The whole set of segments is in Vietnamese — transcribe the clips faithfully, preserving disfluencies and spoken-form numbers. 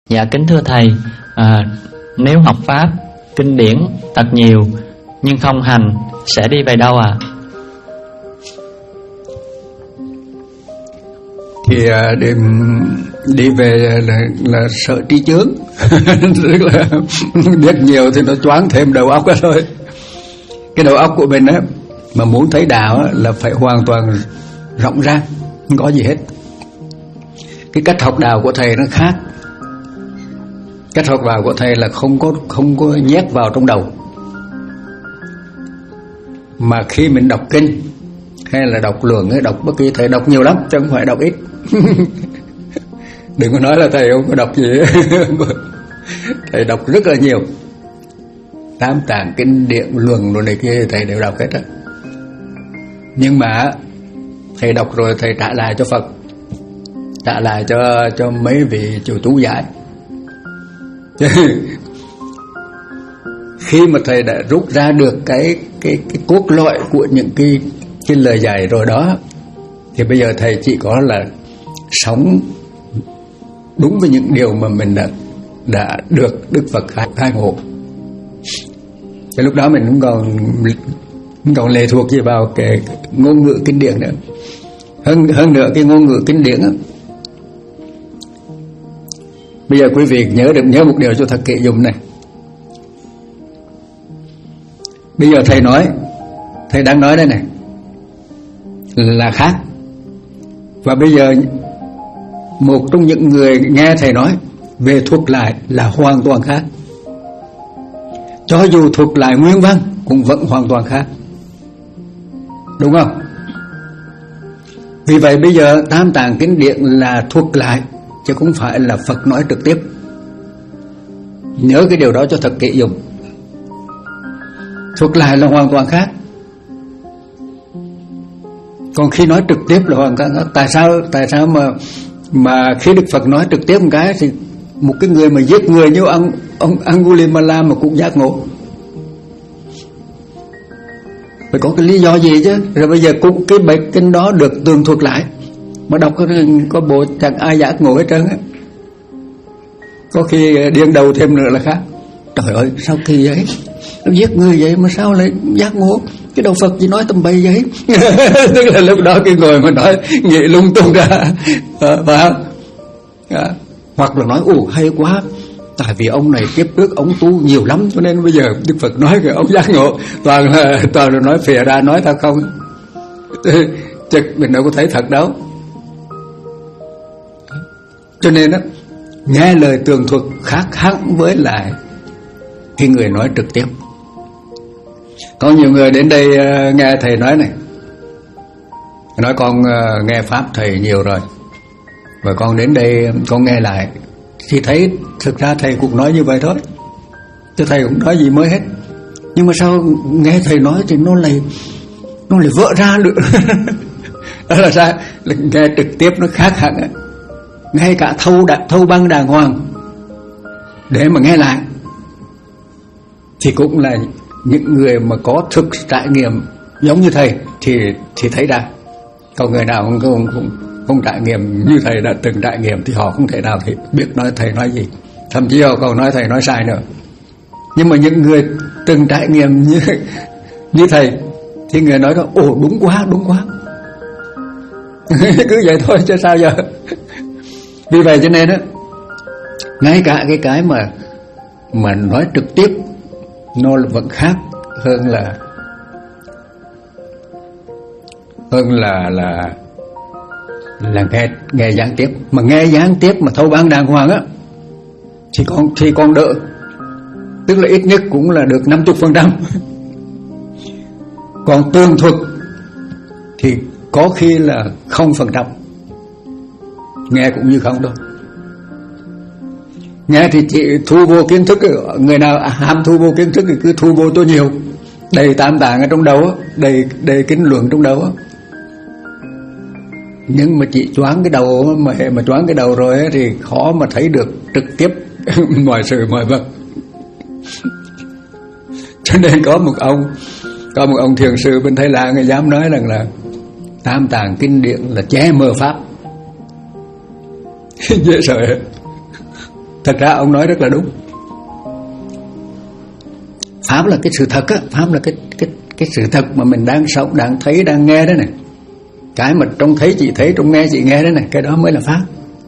Dạ kính thưa thầy, à, nếu học pháp, kinh điển thật nhiều nhưng không hành sẽ đi về đâu ạ? À? Thì à, đi, đi về là, là sợ trí chướng. Tức là biết nhiều thì nó choáng thêm đầu óc đó thôi. Cái đầu óc của mình á, mà muốn thấy đạo á, là phải hoàn toàn rộng ra, không có gì hết. Cái cách học đạo của thầy nó khác. Cách học đạo của thầy là không có không có nhét vào trong đầu, mà khi mình đọc kinh hay là đọc luận ấy, đọc bất kỳ, thầy đọc nhiều lắm chứ không phải đọc ít. Đừng có nói là thầy không có đọc gì. Thầy đọc rất là nhiều, tam tạng kinh điển luận rồi này kia thầy đều đọc hết á. Nhưng mà thầy đọc rồi thầy trả lại cho Phật, trả lại cho cho mấy vị chủ chú giải. Khi mà thầy đã rút ra được cái cái cái cốt lõi của những cái cái lời dạy rồi đó, thì bây giờ thầy chỉ có là sống đúng với những điều mà mình đã đã được Đức Phật khai ngộ. Cái lúc đó mình cũng còn không còn lệ thuộc gì vào cái ngôn ngữ kinh điển nữa. Hơn hơn nữa cái ngôn ngữ kinh điển đó, bây giờ quý vị nhớ được nhớ một điều cho thật kỹ dùm này. Bây giờ thầy nói, thầy đang nói đây này là khác. Và bây giờ một trong những người nghe thầy nói về thuật lại là hoàn toàn khác. Cho dù thuật lại nguyên văn cũng vẫn hoàn toàn khác, đúng không? Vì vậy bây giờ tam tạng kinh điển là thuật lại, chứ không phải là Phật nói trực tiếp. Nhớ cái điều đó cho thật kỹ dùng. Thuật lại là hoàn toàn khác, còn khi nói trực tiếp là hoàn toàn khác. Tại sao tại sao mà mà khi Đức Phật nói trực tiếp một cái thì một cái người mà giết người như ông ông Angulimala mà cũng giác ngộ? Phải có cái lý do gì chứ. Rồi bây giờ cũng cái bài kinh đó được tường thuật lại, mà đọc có, có bộ chẳng ai giác ngộ hết trơn á. Có khi điên đầu thêm nữa là khác. Trời ơi sao kỳ vậy, nó giết người vậy mà sao lại giác ngộ? Cái đầu Phật chỉ nói tầm bậy vậy. Tức là lúc đó cái người mà nói nghĩ lung tung ra, à, phải không? À, hoặc là nói ồ hay quá, tại vì ông này kiếp trước ông tu nhiều lắm cho nên bây giờ Đức Phật nói cái ông giác ngộ. Toàn là toàn là nói phìa ra, nói thật không, chứ mình đâu có thấy thật đâu. Cho nên đó, nghe lời tường thuật khác hẳn với lại khi người nói trực tiếp. Có nhiều người đến đây uh, nghe thầy nói này, nói con uh, nghe pháp thầy nhiều rồi, và con đến đây con nghe lại thì thấy thực ra thầy cũng nói như vậy thôi, chứ thầy cũng nói gì mới hết. Nhưng mà sao nghe thầy nói thì nó lại nó lại vỡ ra được. Đó là sao? Là nghe trực tiếp nó khác hẳn ấy. Ngay cả thâu đã, thâu băng đàng hoàng để mà nghe lại thì cũng là những người mà có thực trải nghiệm giống như thầy thì thì thấy ra. Còn người nào không không không, không trải nghiệm như thầy đã từng trải nghiệm thì họ không thể nào thì biết nói thầy nói gì, thậm chí họ còn nói thầy nói sai nữa. Nhưng mà những người từng trải nghiệm như như thầy thì người nói đó ồ đúng quá đúng quá. Cứ vậy thôi chứ sao giờ. Vì vậy cho nên á, ngay cả cái cái mà mà nói trực tiếp nó vẫn khác hơn là hơn là là là nghe nghe gián tiếp. Mà nghe gián tiếp mà thâu ban đàng hoàng á thì con thì con đỡ, tức là ít nhất cũng là được năm mươi phần trăm. Còn tường thuật thì có khi là không phần trăm, nghe cũng như không đâu. Nghe thì chỉ thu vô kiến thức, người nào ham thu vô kiến thức thì cứ thu vô cho nhiều, đầy tam tạng ở trong đầu, đầy đầy kinh luận trong đầu. Nhưng mà chỉ choáng cái đầu, mà mà choáng cái đầu rồi ấy, thì khó mà thấy được trực tiếp mọi sự mọi vật. Cho nên có một ông có một ông thiền sư bên Thái Lan người dám nói rằng là tam tạng kinh điển là che mờ pháp. Dễ sợ. Thật ra ông nói rất là đúng. Pháp là cái sự thật á, pháp là cái cái cái sự thật mà mình đang sống, đang thấy, đang nghe đó này. Cái mà trông thấy chị thấy, trông nghe chị nghe đó này, cái đó mới là pháp.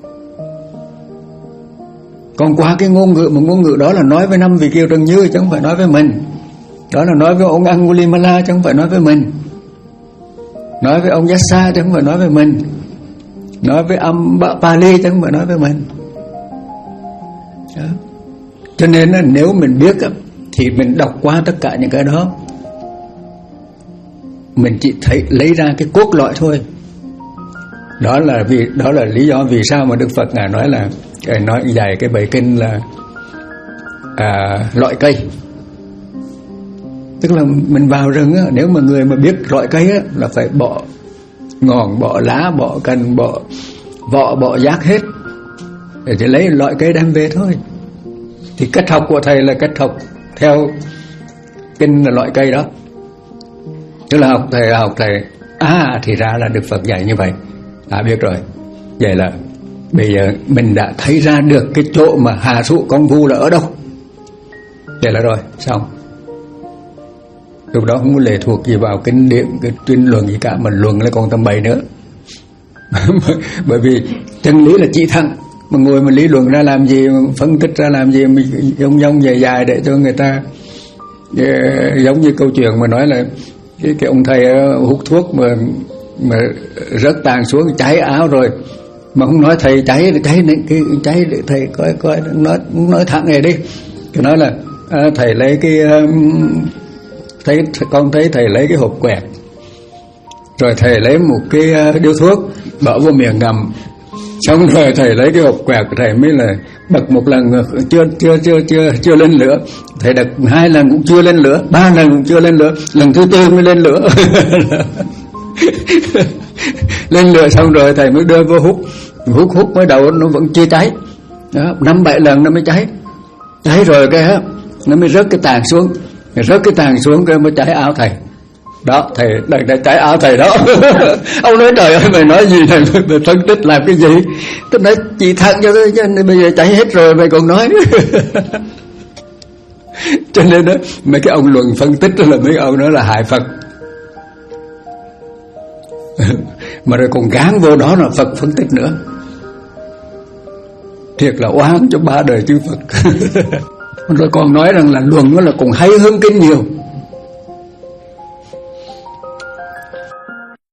Còn qua cái ngôn ngữ, mà ngôn ngữ đó là nói với năm vị Kiều Trần Như chứ không phải nói với mình. Đó là nói với ông Angulimala chứ không phải nói với mình. Nói với ông Yassa chứ không phải nói với mình. Nói với ông Pali chứ không phải nói với mình. Đó. Cho nên nếu mình biết thì mình đọc qua tất cả những cái đó, mình chỉ thấy lấy ra cái cốt lõi thôi. Đó là vì đó là lý do vì sao mà Đức Phật ngài nói là ngài nói dạy cái bài kinh là à, loại cây. Tức là mình vào rừng á, nếu mà người mà biết loại cây á, là phải bỏ ngọn, bỏ lá, bỏ cành, bỏ vỏ, bỏ giác hết để chỉ lấy loại cây đem về thôi. Thì cách học của thầy là cách học theo kinh là loại cây đó. Tức là học thầy học thầy à thì ra là Đức Phật dạy như vậy. À biết rồi. Vậy là bây giờ mình đã thấy ra được cái chỗ mà hà sụ công phu là ở đâu. Vậy là rồi, xong. Lúc đó không có lệ thuộc gì vào kinh điển, cái tuyên luận gì cả, mà luận là còn tầm bậy nữa. Bởi vì chân lý là chỉ thẳng, mà ngồi mà lý luận ra làm gì, phân tích ra làm gì, mình dông dông dài dài để cho người ta giống như câu chuyện mà nói là cái, cái ông thầy hút thuốc mà mà rớt tàn xuống cháy áo rồi mà không nói thầy cháy cháy cái cháy để thầy coi coi nói nói thẳng này đi. Cái nói là à, thầy lấy cái thấy con thấy thầy lấy cái hộp quẹt rồi thầy lấy một cái điếu thuốc bỏ vô miệng ngậm, xong rồi thầy lấy cái hộp quẹt thầy mới là bật một lần chưa chưa chưa chưa chưa lên lửa, thầy đặt hai lần cũng chưa lên lửa, ba lần cũng chưa lên lửa, lần thứ tư mới lên lửa. Lên lửa xong rồi thầy mới đưa vô hút, hút hút mới đầu nó vẫn chưa cháy, đó, năm bảy lần nó mới cháy, cháy rồi cái á nó mới rớt cái tàn xuống, rớt cái tàn xuống cái mới cháy áo thầy. Đó, thầy đây đây cháy áo thầy đó. Ông nói trời ơi mày nói gì này, mày phân tích làm cái gì? Tôi nói chị thật cho tôi chứ bây giờ cháy hết rồi mày còn nói. Cho nên đó mấy cái ông luận phân tích là mấy ông nói là hại Phật. Mà rồi còn gán vô đó là Phật phân tích nữa. Thiệt là oán cho ba đời chư Phật. Rồi còn nói rằng là luận nó là còn hay hơn kinh nhiều.